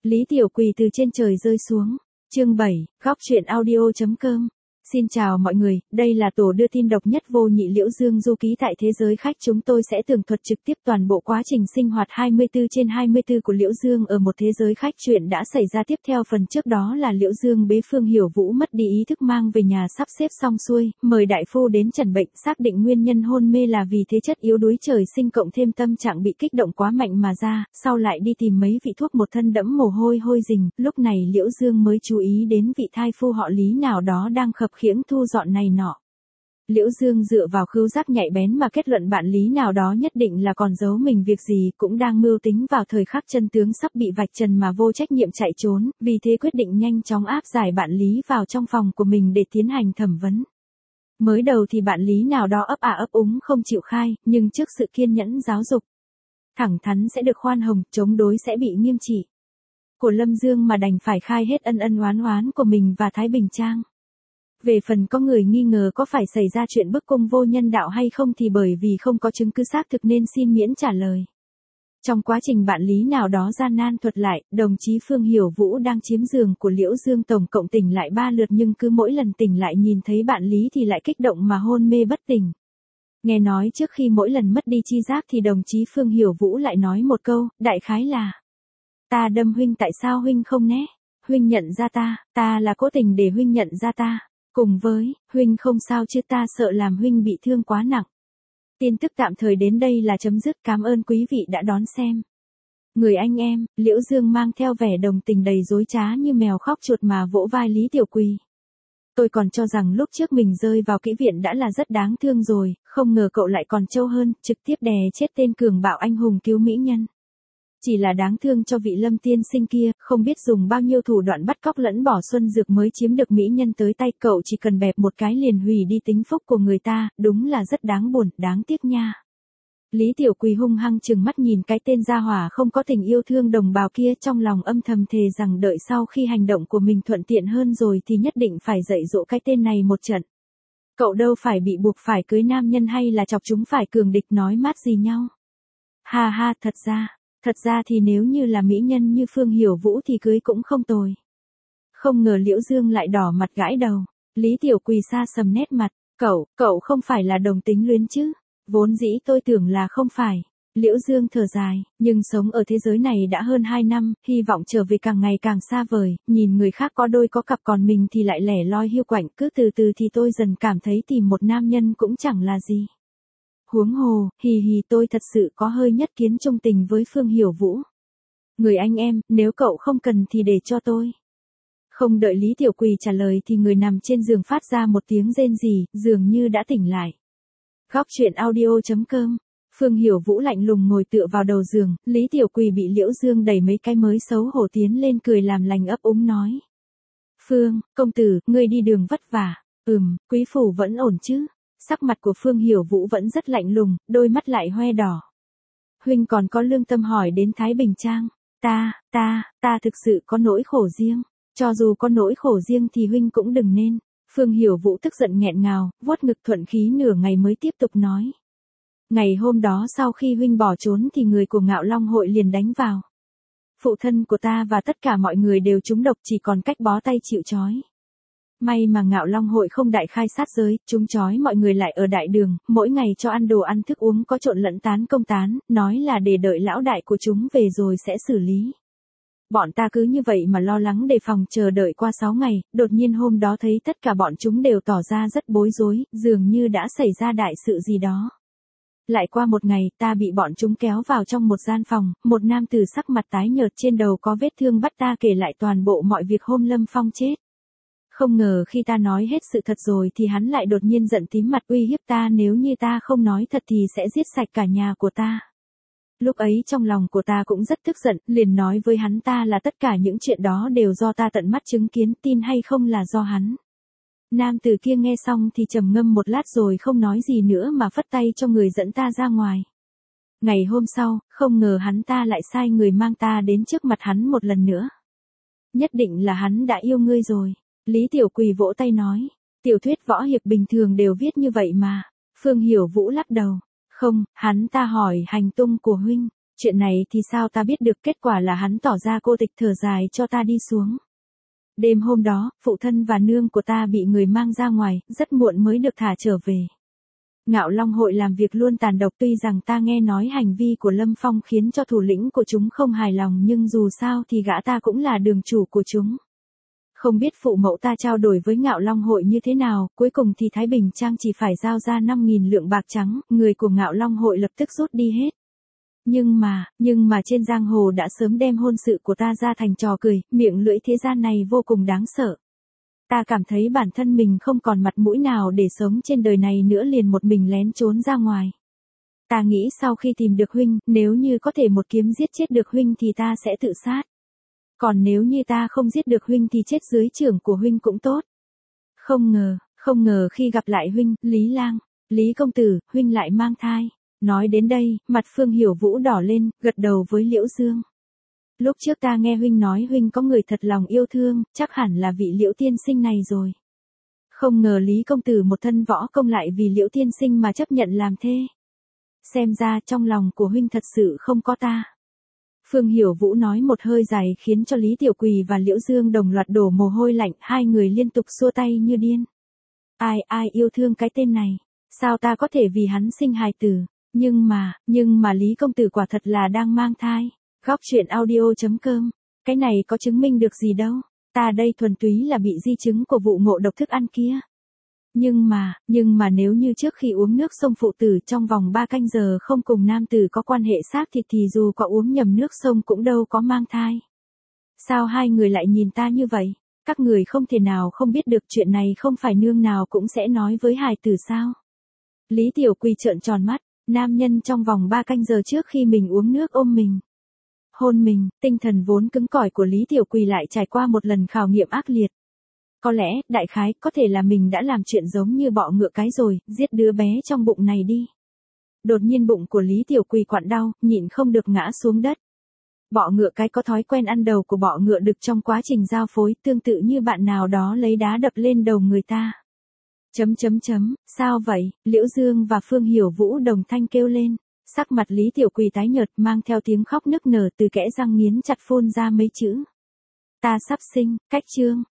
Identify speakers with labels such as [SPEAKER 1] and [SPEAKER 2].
[SPEAKER 1] Lý Tiểu Quỳ từ trên trời rơi xuống. Chương 7, góc truyện audio.com. Xin chào mọi người, đây là tổ đưa tin độc nhất vô nhị Liễu Dương du ký tại thế giới khách. Chúng tôi sẽ tường thuật trực tiếp toàn bộ quá trình sinh hoạt 24/24 của Liễu Dương ở một thế giới khách. Chuyện đã xảy ra tiếp theo phần trước đó là Liễu Dương bế Phương Hiểu Vũ mất đi ý thức mang về nhà sắp xếp xong xuôi, mời đại phu đến chẩn bệnh, xác định nguyên nhân hôn mê là vì thế chất yếu đuối trời sinh cộng thêm tâm trạng bị kích động quá mạnh mà ra, sau lại đi tìm mấy vị thuốc một thân đẫm mồ hôi hôi rình, lúc này Liễu Dương mới chú ý đến vị thai phu họ Lý nào đó đang khập khiễng thu dọn này nọ. Liễu Dương dựa vào khứu giác nhạy bén mà kết luận bạn Lý nào đó nhất định là còn giấu mình việc gì, cũng đang mưu tính vào thời khắc chân tướng sắp bị vạch trần mà vô trách nhiệm chạy trốn, vì thế quyết định nhanh chóng áp giải bạn Lý vào trong phòng của mình để tiến hành thẩm vấn. Mới đầu thì bạn Lý nào đó ấp ấp úng không chịu khai, nhưng trước sự kiên nhẫn giáo dục, thẳng thắn sẽ được khoan hồng, chống đối sẽ bị nghiêm trị của Lâm Dương mà đành phải khai hết ân oán của mình và Thái Bình Trang. Về phần có người nghi ngờ có phải xảy ra chuyện bức cung vô nhân đạo hay không thì bởi vì không có chứng cứ xác thực nên xin miễn trả lời. Trong quá trình bạn Lý nào đó gian nan thuật lại, đồng chí Phương Hiểu Vũ đang chiếm giường của Liễu Dương tổng cộng tỉnh lại 3 lượt, nhưng cứ mỗi lần tỉnh lại nhìn thấy bạn Lý thì lại kích động mà hôn mê bất tỉnh. Nghe nói trước khi mỗi lần mất đi chi giác thì đồng chí Phương Hiểu Vũ lại nói một câu, đại khái là: "Ta đâm huynh tại sao huynh không né? Huynh nhận ra ta là cố tình để huynh nhận ra ta. Cùng với, huynh không sao chứ, ta sợ làm huynh bị thương quá nặng." Tin tức tạm thời đến đây là chấm dứt, cảm ơn quý vị đã đón xem. Người anh em, Liễu Dương mang theo vẻ đồng tình đầy dối trá như mèo khóc chuột mà vỗ vai Lý Tiểu Quỳ. Tôi còn cho rằng lúc trước mình rơi vào kỹ viện đã là rất đáng thương rồi, không ngờ cậu lại còn trâu hơn, trực tiếp đè chết tên cường bạo anh hùng cứu mỹ nhân. Chỉ là đáng thương cho vị Lâm tiên sinh kia, không biết dùng bao nhiêu thủ đoạn bắt cóc lẫn bỏ xuân dược mới chiếm được mỹ nhân tới tay, cậu chỉ cần bẹp một cái liền hủy đi tính phúc của người ta, đúng là rất đáng buồn, đáng tiếc nha. Lý Tiểu Quỳ hung hăng trừng mắt nhìn cái tên gia hỏa không có tình yêu thương đồng bào kia, trong lòng âm thầm thề rằng đợi sau khi hành động của mình thuận tiện hơn rồi thì nhất định phải dạy dỗ cái tên này một trận. Cậu đâu phải bị buộc phải cưới nam nhân hay là chọc chúng phải cường địch nói mát gì nhau. Ha ha, thật ra thì nếu như là mỹ nhân như Phương Hiểu Vũ thì cưới cũng không tồi. Không ngờ Liễu Dương lại đỏ mặt gãi đầu. Lý Tiểu Quỳ xa sầm nét mặt, cậu không phải là đồng tính luyến chứ? Vốn dĩ tôi tưởng là không phải. Liễu Dương thở dài, nhưng sống ở thế giới này đã hơn 2 năm, hy vọng trở về càng ngày càng xa vời, nhìn người khác có đôi có cặp còn mình thì lại lẻ loi hiu quạnh, cứ từ từ thì tôi dần cảm thấy tìm một nam nhân cũng chẳng là gì. Huống hồ, tôi thật sự có hơi nhất kiến trung tình với Phương Hiểu Vũ. Người anh em, nếu cậu không cần thì để cho tôi. Không đợi Lý Tiểu Quỳ trả lời thì người nằm trên giường phát ra một tiếng rên rỉ, dường như đã tỉnh lại. Góc truyện audio.com. Phương Hiểu Vũ lạnh lùng ngồi tựa vào đầu giường, Lý Tiểu Quỳ bị Liễu Dương đẩy mấy cái mới xấu hổ tiến lên cười làm lành ấp úng nói: "Phương, công tử, ngươi đi đường vất vả." Quý phủ vẫn ổn chứ?" Sắc mặt của Phương Hiểu Vũ vẫn rất lạnh lùng, đôi mắt lại hoe đỏ. "Huynh còn có lương tâm hỏi đến Thái Bình Trang? Ta thực sự có nỗi khổ riêng. Cho dù có nỗi khổ riêng thì huynh cũng đừng nên." Phương Hiểu Vũ tức giận nghẹn ngào, vuốt ngực thuận khí nửa ngày mới tiếp tục nói: "Ngày hôm đó sau khi huynh bỏ trốn thì người của Ngạo Long hội liền đánh vào. Phụ thân của ta và tất cả mọi người đều trúng độc, chỉ còn cách bó tay chịu trói. May mà Ngạo Long hội không đại khai sát giới, chúng trói mọi người lại ở đại đường, mỗi ngày cho ăn đồ ăn thức uống có trộn lẫn tán công tán, nói là để đợi lão đại của chúng về rồi sẽ xử lý. Bọn ta cứ như vậy mà lo lắng đề phòng chờ đợi qua 6 ngày, đột nhiên hôm đó thấy tất cả bọn chúng đều tỏ ra rất bối rối, dường như đã xảy ra đại sự gì đó. Lại qua một ngày, ta bị bọn chúng kéo vào trong một gian phòng, một nam tử sắc mặt tái nhợt trên đầu có vết thương bắt ta kể lại toàn bộ mọi việc hôm Lâm Phong chết. Không ngờ khi ta nói hết sự thật rồi thì hắn lại đột nhiên giận tím mặt uy hiếp ta nếu như ta không nói thật thì sẽ giết sạch cả nhà của ta. Lúc ấy trong lòng của ta cũng rất tức giận, liền nói với hắn ta là tất cả những chuyện đó đều do ta tận mắt chứng kiến, tin hay không là do hắn." Nam tử kia nghe xong thì trầm ngâm một lát rồi không nói gì nữa mà phất tay cho người dẫn ta ra ngoài. Ngày hôm sau, không ngờ hắn ta lại sai người mang ta đến trước mặt hắn một lần nữa. "Nhất định là hắn đã yêu ngươi rồi." Lý Tiểu Quỳ vỗ tay nói: "Tiểu thuyết võ hiệp bình thường đều viết như vậy mà." Phương Hiểu Vũ lắc đầu: "Không, hắn ta hỏi hành tung của huynh." Chuyện này thì sao ta biết được, kết quả là hắn tỏ ra cô tịch thở dài cho ta đi xuống. Đêm hôm đó, phụ thân và nương của ta bị người mang ra ngoài, rất muộn mới được thả trở về. Ngạo Long hội làm việc luôn tàn độc, tuy rằng ta nghe nói hành vi của Lâm Phong khiến cho thủ lĩnh của chúng không hài lòng, nhưng dù sao thì gã ta cũng là đường chủ của chúng. Không biết phụ mẫu ta trao đổi với Ngạo Long hội như thế nào, cuối cùng thì Thái Bình Trang chỉ phải giao ra 5.000 lượng bạc trắng, người của Ngạo Long hội lập tức rút đi hết. Nhưng mà trên giang hồ đã sớm đem hôn sự của ta ra thành trò cười, miệng lưỡi thế gian này vô cùng đáng sợ. Ta cảm thấy bản thân mình không còn mặt mũi nào để sống trên đời này nữa, liền một mình lén trốn ra ngoài. Ta nghĩ sau khi tìm được huynh, nếu như có thể một kiếm giết chết được huynh thì ta sẽ tự sát. Còn nếu như ta không giết được huynh thì chết dưới chưởng của huynh cũng tốt. Không ngờ khi gặp lại huynh, Lý Lang, Lý công tử, huynh lại mang thai. Nói đến đây, mặt Phương Hiểu Vũ đỏ lên, gật đầu với Liễu Dương. Lúc trước ta nghe huynh nói huynh có người thật lòng yêu thương, chắc hẳn là vị Liễu tiên sinh này rồi. Không ngờ Lý công tử một thân võ công lại vì Liễu tiên sinh mà chấp nhận làm thê. Xem ra trong lòng của huynh thật sự không có ta. Phương Hiểu Vũ nói một hơi dài khiến cho Lý Tiểu Quỳ và Liễu Dương đồng loạt đổ mồ hôi lạnh, hai người liên tục xua tay như điên. Ai yêu thương cái tên này, sao ta có thể vì hắn sinh hài tử, nhưng mà Lý công tử quả thật là đang mang thai. Góc truyện audio.com, cái này có chứng minh được gì đâu, ta đây thuần túy là bị di chứng của vụ ngộ độc thức ăn kia. Nhưng mà nếu như trước khi uống nước sông phụ tử trong vòng 3 canh giờ không cùng nam tử có quan hệ xác thịt thì dù có uống nhầm nước sông cũng đâu có mang thai. Sao hai người lại nhìn ta như vậy? Các người không thể nào không biết được chuyện này, không phải nương nào cũng sẽ nói với hài tử sao? Lý Tiểu Quỳ trợn tròn mắt, nam nhân trong vòng 3 canh giờ trước khi mình uống nước ôm mình, hôn mình, tinh thần vốn cứng cỏi của Lý Tiểu Quỳ lại trải qua một lần khảo nghiệm ác liệt. Có lẽ, đại khái, có thể là mình đã làm chuyện giống như bọ ngựa cái rồi, giết đứa bé trong bụng này đi. Đột nhiên bụng của Lý Tiểu Quỳ quặn đau, nhịn không được ngã xuống đất. Bọ ngựa cái có thói quen ăn đầu của bọ ngựa đực trong quá trình giao phối, tương tự như bạn nào đó lấy đá đập lên đầu người ta. Sao vậy? Liễu Dương và Phương Hiểu Vũ đồng thanh kêu lên. Sắc mặt Lý Tiểu Quỳ tái nhợt, mang theo tiếng khóc nức nở, từ kẽ răng nghiến chặt phun ra mấy chữ. Ta sắp sinh, cách chương.